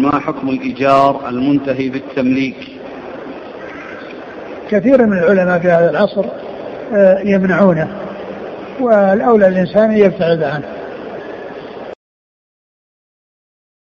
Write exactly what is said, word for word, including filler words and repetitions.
ما حكم الإيجار المنتهي بالتمليك؟ كثير من العلماء في هذا العصر يمنعونه، والأولى الإنسان يبتعد عنه.